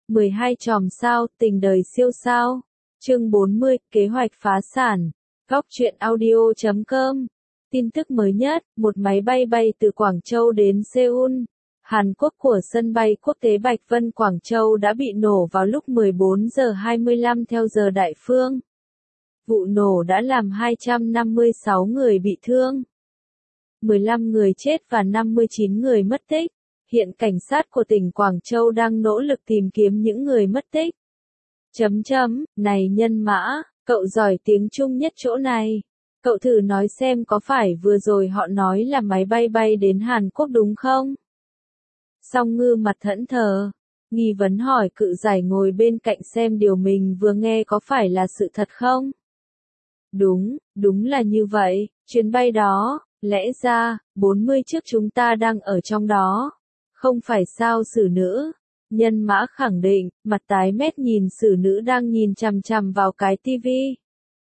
12 chòm sao, tình đời siêu sao. Chương 40, kế hoạch phá sản. Góc truyện audio.com. Tin tức mới nhất, một máy bay bay từ Quảng Châu đến Seoul, Hàn Quốc của sân bay quốc tế Bạch Vân Quảng Châu đã bị nổ vào lúc 14 giờ 25 theo giờ địa phương. Vụ nổ đã làm 256 người bị thương, 15 người chết và 59 người mất tích. Hiện cảnh sát của tỉnh Quảng Châu đang nỗ lực tìm kiếm những người mất tích. Này Nhân Mã, cậu giỏi tiếng Trung nhất chỗ này. Cậu thử nói xem có phải vừa rồi họ nói là máy bay bay đến Hàn Quốc đúng không? Song Ngư mặt thẫn thờ, nghi vấn hỏi Cự Giải ngồi bên cạnh xem điều mình vừa nghe có phải là sự thật không? Đúng là như vậy, chuyến bay đó, lẽ ra, 40 chiếc chúng ta đang ở trong đó. Không phải sao Sử Nữ? Nhân Mã khẳng định, mặt tái mét nhìn Sử Nữ đang nhìn chằm chằm vào cái tivi.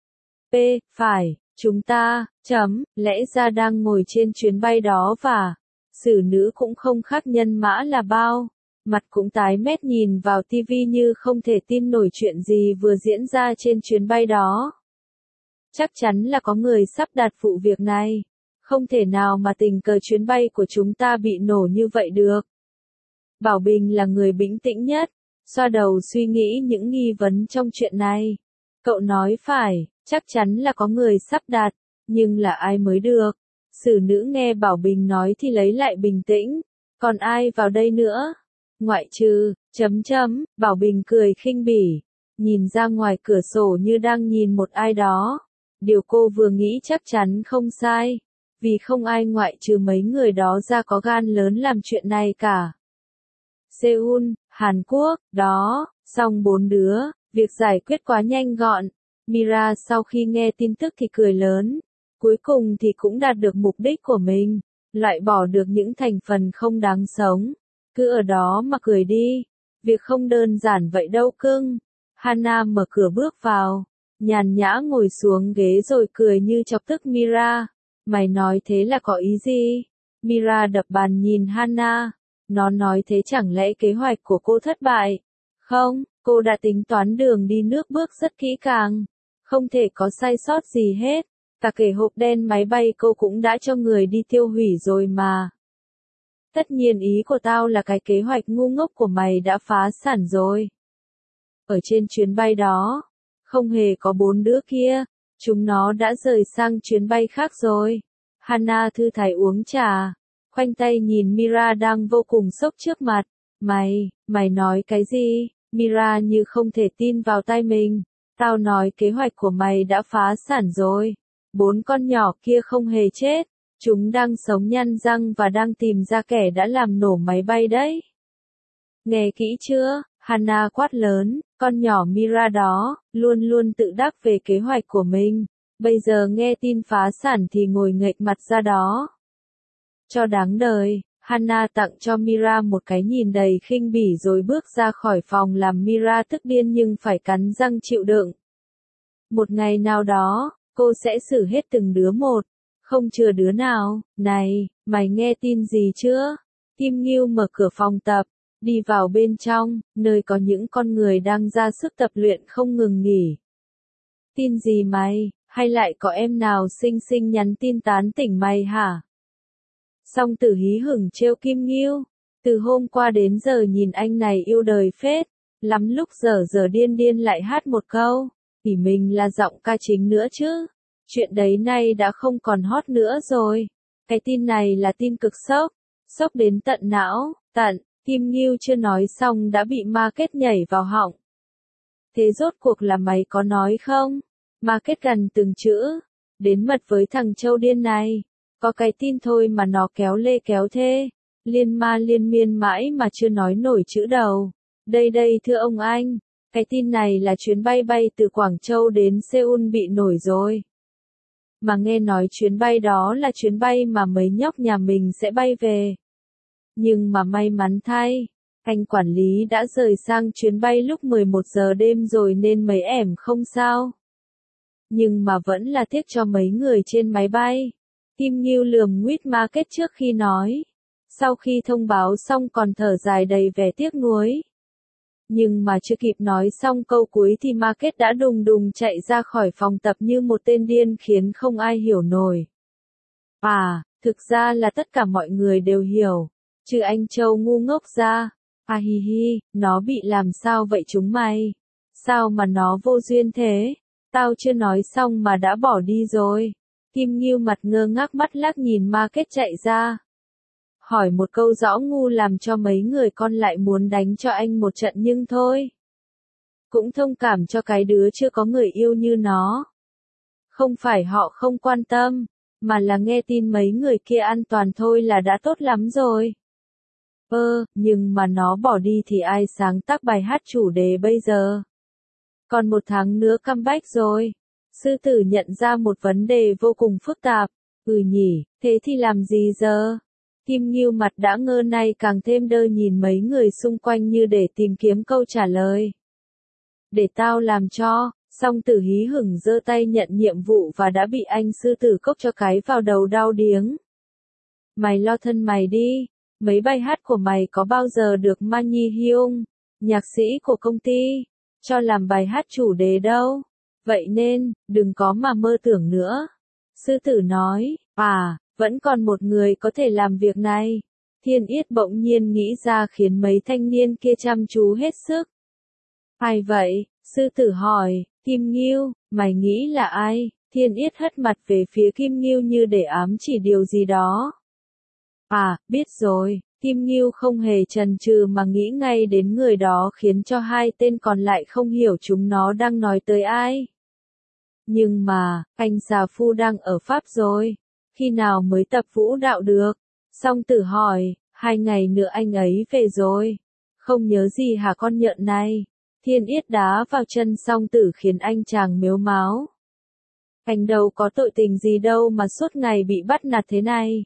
Phải, chúng ta, lẽ ra đang ngồi trên chuyến bay đó và Sử Nữ cũng không khác Nhân Mã là bao. Mặt cũng tái mét nhìn vào tivi như không thể tin nổi chuyện gì vừa diễn ra trên chuyến bay đó. Chắc chắn là có người sắp đặt vụ việc này. Không thể nào mà tình cờ chuyến bay của chúng ta bị nổ như vậy được. Bảo Bình là người bình tĩnh nhất, xoa đầu suy nghĩ những nghi vấn trong chuyện này. Cậu nói phải, chắc chắn là có người sắp đặt, nhưng là ai mới được. Sử Nữ nghe Bảo Bình nói thì lấy lại bình tĩnh, còn ai vào đây nữa? Ngoại trừ, Bảo Bình cười khinh bỉ, nhìn ra ngoài cửa sổ như đang nhìn một ai đó. Điều cô vừa nghĩ chắc chắn không sai, vì không ai ngoại trừ mấy người đó ra có gan lớn làm chuyện này cả. Seoul, Hàn Quốc, đó, xong 4 đứa, việc giải quyết quá nhanh gọn. Mira sau khi nghe tin tức thì cười lớn, cuối cùng thì cũng đạt được mục đích của mình, loại bỏ được những thành phần không đáng sống. Cứ ở đó mà cười đi, việc không đơn giản vậy đâu cưng. Hana mở cửa bước vào, nhàn nhã ngồi xuống ghế rồi cười như chọc tức Mira. Mày nói thế là có ý gì? Mira đập bàn nhìn Hana. Nó nói thế chẳng lẽ kế hoạch của cô thất bại? Không, cô đã tính toán đường đi nước bước rất kỹ càng. Không thể có sai sót gì hết. Cả kể hộp đen máy bay cô cũng đã cho người đi tiêu hủy rồi mà. Tất nhiên ý của tao là cái kế hoạch ngu ngốc của mày đã phá sản rồi. Ở trên chuyến bay đó, không hề có 4 đứa kia. Chúng nó đã rời sang chuyến bay khác rồi. Hana thư thái uống trà, khoanh tay nhìn Mira đang vô cùng sốc trước mặt. Mày nói cái gì? Mira như không thể tin vào tai mình. Tao nói kế hoạch của mày đã phá sản rồi. 4 con nhỏ kia không hề chết. Chúng đang sống nhăn răng và đang tìm ra kẻ đã làm nổ máy bay đấy. Nghe kỹ chưa? Hana quát lớn, con nhỏ Mira đó, luôn luôn tự đắc về kế hoạch của mình. Bây giờ nghe tin phá sản thì ngồi nghệch mặt ra đó. Cho đáng đời, Hana tặng cho Mira một cái nhìn đầy khinh bỉ rồi bước ra khỏi phòng làm Mira tức điên nhưng phải cắn răng chịu đựng. Một ngày nào đó, cô sẽ xử hết từng đứa một, không chừa đứa nào. Này, mày nghe tin gì chưa? Kim Ngưu mở cửa phòng tập, đi vào bên trong, nơi có những con người đang ra sức tập luyện không ngừng nghỉ. Tin gì mày? Hay lại có em nào xinh xinh nhắn tin tán tỉnh mày hả? Song Tử hí hửng trêu Kim Ngưu. Từ hôm qua đến giờ nhìn anh này yêu đời phết. Lắm lúc giờ điên điên lại hát một câu. Thì mình là giọng ca chính nữa chứ. Chuyện đấy nay đã không còn hot nữa rồi. Cái tin này là tin cực sốc. Sốc đến tận não, Kim Ngưu chưa nói xong đã bị Market nhảy vào họng. Thế rốt cuộc là mày có nói không? Market gần từng chữ. Đến mật với thằng Châu điên này. Có cái tin thôi mà nó kéo lê kéo thê. Liên ma liên miên mãi mà chưa nói nổi chữ đầu. Đây thưa ông anh. Cái tin này là chuyến bay bay từ Quảng Châu đến Seoul bị nổi rồi. Mà nghe nói chuyến bay đó là chuyến bay mà mấy nhóc nhà mình sẽ bay về. Nhưng mà may mắn thay, anh quản lý đã rời sang chuyến bay lúc 11 giờ đêm rồi nên mấy ẻm không sao. Nhưng mà vẫn là tiếc cho mấy người trên máy bay. Kim Ngưu lườm nguyết Market trước khi nói. Sau khi thông báo xong còn thở dài đầy vẻ tiếc nuối. Nhưng mà chưa kịp nói xong câu cuối thì Market đã đùng đùng chạy ra khỏi phòng tập như một tên điên khiến không ai hiểu nổi. À, thực ra là tất cả mọi người đều hiểu, trừ anh Châu ngu ngốc ra. À hi hi, nó bị làm sao vậy chúng mày? Sao mà nó vô duyên thế? Tao chưa nói xong mà đã bỏ đi rồi. Kim Ngưu mặt ngơ ngác mắt lác nhìn Market chạy ra. Hỏi một câu rõ ngu làm cho mấy người con lại muốn đánh cho anh một trận nhưng thôi. Cũng thông cảm cho cái đứa chưa có người yêu như nó. Không phải họ không quan tâm, mà là nghe tin mấy người kia an toàn thôi là đã tốt lắm rồi. Nhưng mà nó bỏ đi thì ai sáng tác bài hát chủ đề bây giờ? Còn 1 tháng nữa comeback rồi. Sư tử nhận ra một vấn đề vô cùng phức tạp. Nhỉ, thế thì làm gì giờ? Kim Ngưu mặt đã ngơ nay càng thêm đơ nhìn mấy người xung quanh như để tìm kiếm câu trả lời. Để tao làm cho, song tử hí hửng giơ tay nhận nhiệm vụ và đã bị anh sư tử cốc cho cái vào đầu đau điếng. Mày lo thân mày đi, mấy bài hát của mày có bao giờ được Ma Nhi Hyung, nhạc sĩ của công ty, cho làm bài hát chủ đề đâu. Vậy nên, đừng có mà mơ tưởng nữa. Sư tử nói, vẫn còn một người có thể làm việc này. Thiên Yết bỗng nhiên nghĩ ra khiến mấy thanh niên kia chăm chú hết sức. Ai vậy? Sư tử hỏi. Kim Ngưu, mày nghĩ là ai? Thiên Yết hất mặt về phía Kim Ngưu như để ám chỉ điều gì đó. Biết rồi. Kim Ngưu không hề chần chừ mà nghĩ ngay đến người đó khiến cho hai tên còn lại không hiểu chúng nó đang nói tới ai. Nhưng mà, anh già phu đang ở Pháp rồi. Khi nào mới tập vũ đạo được? Song tử hỏi, 2 ngày nữa anh ấy về rồi. Không nhớ gì hả con nhợn này? Thiên Yết đá vào chân song tử khiến anh chàng mếu máo. Anh đâu có tội tình gì đâu mà suốt ngày bị bắt nạt thế này.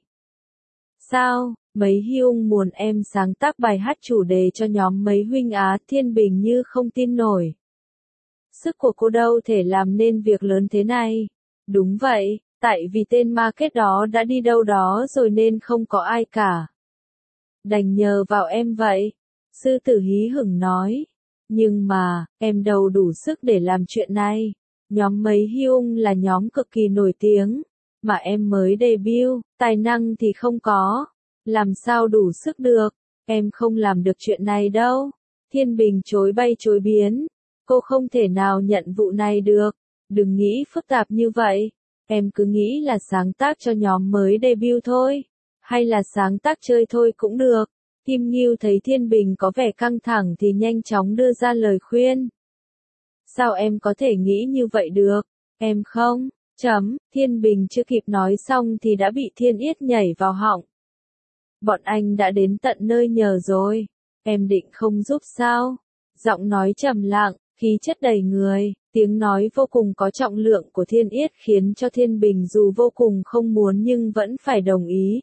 Sao, mấy Hyung muốn em sáng tác bài hát chủ đề cho nhóm mấy huynh Á Thiên Bình như không tin nổi. Sức của cô đâu thể làm nên việc lớn thế này. Đúng vậy, tại vì tên Market đó đã đi đâu đó rồi nên không có ai cả. Đành nhờ vào em vậy. Sư tử hí hửng nói. Nhưng mà, em đâu đủ sức để làm chuyện này. Nhóm mấy Hyung là nhóm cực kỳ nổi tiếng. Mà em mới debut, tài năng thì không có. Làm sao đủ sức được, em không làm được chuyện này đâu. Thiên Bình chối bay chối biến. Cô không thể nào nhận vụ này được. Đừng nghĩ phức tạp như vậy. Em cứ nghĩ là sáng tác cho nhóm mới debut thôi. Hay là sáng tác chơi thôi cũng được. Kim Ngưu thấy Thiên Bình có vẻ căng thẳng thì nhanh chóng đưa ra lời khuyên. Sao em có thể nghĩ như vậy được? Em không. Thiên Bình chưa kịp nói xong thì đã bị Thiên Yết nhảy vào họng. Bọn anh đã đến tận nơi nhờ rồi. Em định không giúp sao? Giọng nói trầm lặng, khí chất đầy người, tiếng nói vô cùng có trọng lượng của Thiên Yết khiến cho Thiên Bình dù vô cùng không muốn nhưng vẫn phải đồng ý.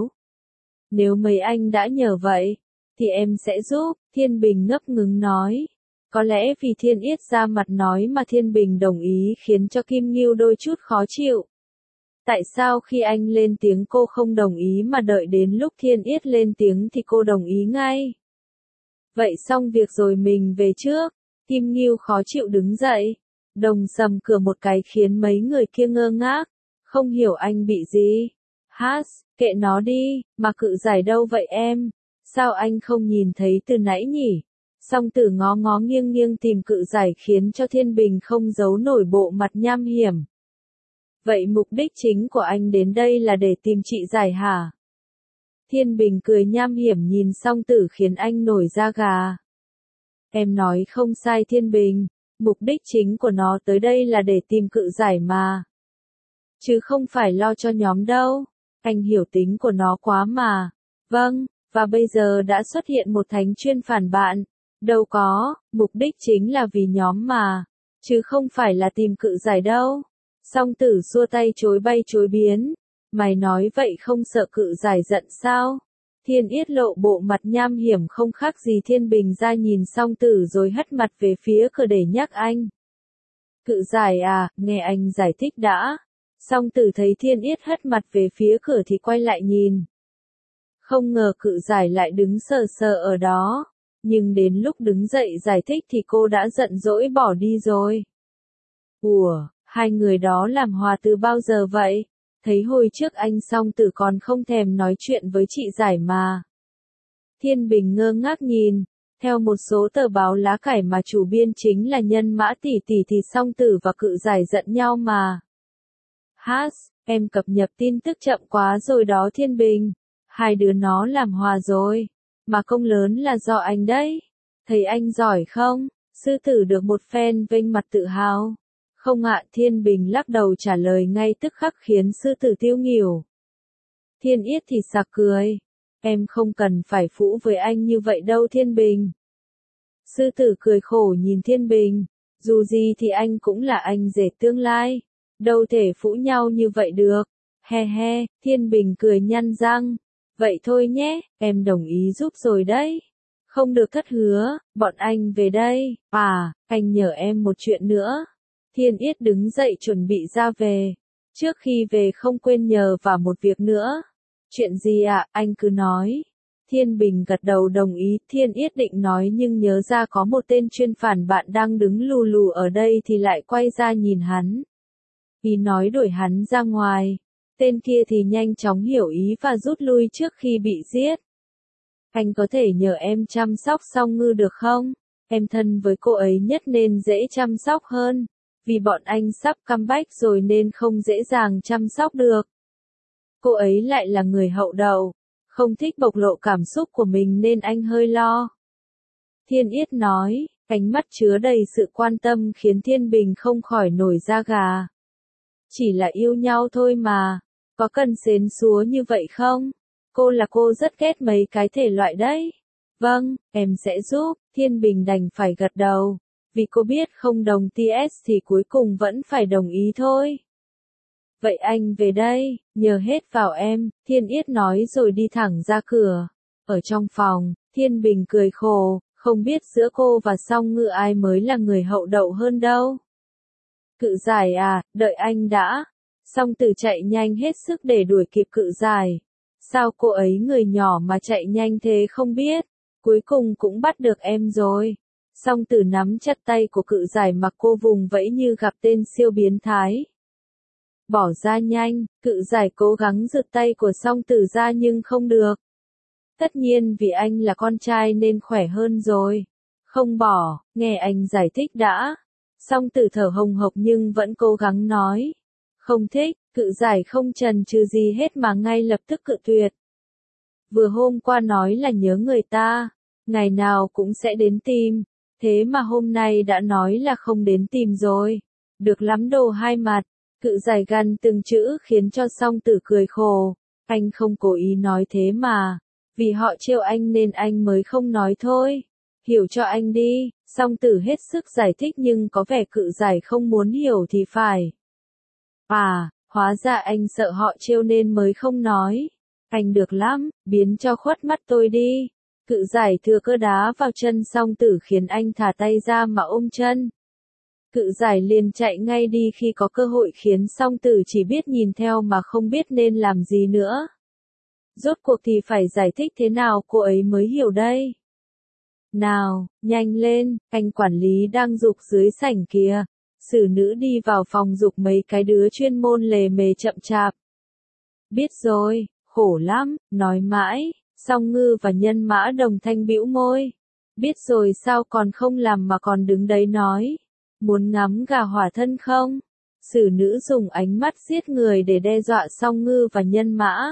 Nếu mấy anh đã nhờ vậy, thì em sẽ giúp. Thiên Bình ngấp ngừng nói. Có lẽ vì Thiên Yết ra mặt nói mà Thiên Bình đồng ý khiến cho Kim Ngưu đôi chút khó chịu. Tại sao khi anh lên tiếng cô không đồng ý mà đợi đến lúc Thiên Yết lên tiếng thì cô đồng ý ngay? Vậy xong việc rồi mình về trước. Kim Ngưu khó chịu đứng dậy. Đồng sầm cửa một cái khiến mấy người kia ngơ ngác. Không hiểu anh bị gì. Kệ nó đi, mà cự giải đâu vậy em? Sao anh không nhìn thấy từ nãy nhỉ? Song tử ngó ngó nghiêng nghiêng tìm cự giải khiến cho Thiên Bình không giấu nổi bộ mặt nham hiểm. Vậy mục đích chính của anh đến đây là để tìm chị giải hả? Thiên Bình cười nham hiểm nhìn song tử khiến anh nổi da gà. Em nói không sai Thiên Bình, mục đích chính của nó tới đây là để tìm cự giải mà. Chứ không phải lo cho nhóm đâu, anh hiểu tính của nó quá mà. Vâng, và bây giờ đã xuất hiện một thánh chuyên phản bạn. Đâu có, mục đích chính là vì nhóm mà, chứ không phải là tìm cự giải đâu. Song tử xua tay chối bay chối biến. Mày nói vậy không sợ cự giải giận sao? Thiên Yết lộ bộ mặt nham hiểm không khác gì Thiên Bình ra nhìn song tử rồi hất mặt về phía cửa để nhắc anh. Cự giải à, nghe anh giải thích đã. Song tử thấy Thiên Yết hất mặt về phía cửa thì quay lại nhìn. Không ngờ cự giải lại đứng sờ sờ ở đó. nhưng đến lúc đứng dậy giải thích thì cô đã giận dỗi bỏ đi rồi. Ủa, hai người đó làm hòa từ bao giờ vậy? Thấy hồi trước anh Song Tử còn không thèm nói chuyện với chị Giải mà. Thiên Bình ngơ ngác nhìn, theo một số tờ báo lá cải mà chủ biên chính là Nhân Mã tỷ tỷ thì Song Tử và Cự Giải giận nhau mà. Em cập nhật tin tức chậm quá rồi đó Thiên Bình. Hai đứa nó làm hòa rồi, mà công lớn là do anh đấy. Thấy anh giỏi không? Sư Tử được một phen vênh mặt tự hào. Không ạ, Thiên Bình lắc đầu trả lời ngay tức khắc khiến Sư Tử tiêu nghỉu. Thiên Yết thì sặc cười. Em không cần phải phũ với anh như vậy đâu Thiên Bình. Sư Tử cười khổ nhìn Thiên Bình. Dù gì thì anh cũng là anh rể tương lai. Đâu thể phũ nhau như vậy được. He he, Thiên Bình cười nhăn răng. Vậy thôi nhé, em đồng ý giúp rồi đấy. Không được thất hứa, bọn anh về đây. À, anh nhờ em một chuyện nữa. Thiên Yết đứng dậy chuẩn bị ra về. Trước khi về không quên nhờ và một việc nữa. Chuyện gì ạ, anh cứ nói. Thiên Bình gật đầu đồng ý, Thiên Yết định nói nhưng nhớ ra có một tên chuyên phản bạn đang đứng lù lù ở đây thì lại quay ra nhìn hắn. Ý nói đuổi hắn ra ngoài. Tên kia thì nhanh chóng hiểu ý và rút lui trước khi bị giết. Anh có thể nhờ em chăm sóc Song Ngư được không? Em thân với cô ấy nhất nên dễ chăm sóc hơn. Vì bọn anh sắp comeback rồi nên không dễ dàng chăm sóc được. Cô ấy lại là người hậu đậu, không thích bộc lộ cảm xúc của mình nên anh hơi lo. Thiên Yết nói, ánh mắt chứa đầy sự quan tâm khiến Thiên Bình không khỏi nổi da gà. Chỉ là yêu nhau thôi mà, có cần xến xúa như vậy không? Cô rất ghét mấy cái thể loại đấy. Vâng, em sẽ giúp, Thiên Bình đành phải gật đầu. Vì cô biết không đồng TS thì cuối cùng vẫn phải đồng ý thôi. Vậy anh về đây, nhờ hết vào em, Thiên Yết nói rồi đi thẳng ra cửa. Ở trong phòng, Thiên Bình cười khổ, không biết giữa cô và Song Ngư ai mới là người hậu đậu hơn đâu. Cự Giải à, đợi anh đã. Song Tử chạy nhanh hết sức để đuổi kịp Cự Giải. Sao cô ấy người nhỏ mà chạy nhanh thế không biết, cuối cùng cũng bắt được em rồi. Song Tử nắm chặt tay của Cự Giải mặc cô vùng vẫy như gặp tên siêu biến thái. Bỏ ra nhanh, Cự Giải cố gắng giật tay của Song Tử ra nhưng không được. Tất nhiên vì anh là con trai nên khỏe hơn rồi. Không bỏ, nghe anh giải thích đã. Song Tử thở hồng hộc nhưng vẫn cố gắng nói. Không thích, Cự Giải không chần chừ gì hết mà ngay lập tức cự tuyệt. Vừa hôm qua nói là nhớ người ta, ngày nào cũng sẽ đến tìm, thế mà hôm nay đã nói là không đến tìm rồi. Được lắm đồ hai mặt. Cự Giải gằn từng chữ khiến cho Song Tử cười khổ. Anh không cố ý nói thế mà. Vì họ trêu anh nên anh mới không nói thôi. Hiểu cho anh đi. Song Tử hết sức giải thích nhưng có vẻ Cự Giải không muốn hiểu thì phải. À, hóa ra anh sợ họ trêu nên mới không nói. Anh được lắm, biến cho khuất mắt tôi đi. Cự Giải thừa cơ đá vào chân Song Tử khiến anh thả tay ra mà ôm chân. Cự Giải liền chạy ngay đi khi có cơ hội khiến Song Tử chỉ biết nhìn theo mà không biết nên làm gì nữa. Rốt cuộc thì phải giải thích thế nào cô ấy mới hiểu đây. Nào, nhanh lên, anh quản lý đang giục dưới sảnh kìa. Xử nữ đi vào phòng giục mấy cái đứa chuyên môn lề mề chậm chạp. Biết rồi, khổ lắm, nói mãi. Song Ngư và Nhân Mã đồng thanh bĩu môi. Biết rồi sao còn không làm mà còn đứng đấy nói. Muốn ngắm gà hỏa thân không? Xử nữ dùng ánh mắt giết người để đe dọa Song Ngư và Nhân Mã.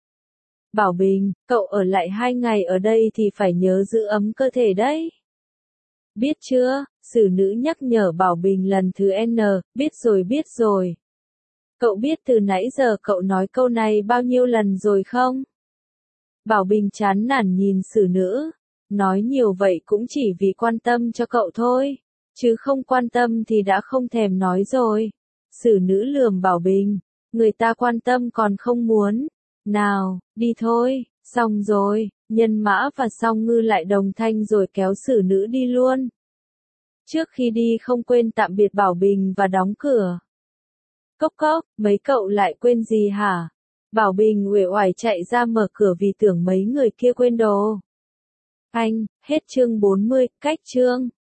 Bảo Bình, cậu ở lại 2 ngày ở đây thì phải nhớ giữ ấm cơ thể đấy. Biết chưa? Xử nữ nhắc nhở Bảo Bình lần thứ N, biết rồi. Cậu biết từ nãy giờ cậu nói câu này bao nhiêu lần rồi không? Bảo Bình chán nản nhìn xử nữ. Nói nhiều vậy cũng chỉ vì quan tâm cho cậu thôi. Chứ không quan tâm thì đã không thèm nói rồi. Xử nữ lườm Bảo Bình. Người ta quan tâm còn không muốn. Nào, đi thôi, xong rồi. Nhân Mã và Song Ngư lại đồng thanh rồi kéo xử nữ đi luôn. Trước khi đi không quên tạm biệt Bảo Bình và đóng cửa. Cốc cốc, mấy cậu lại quên gì hả? Bảo Bình uể oải chạy ra mở cửa vì tưởng mấy người kia quên đồ. Anh, hết chương 40, cách chương.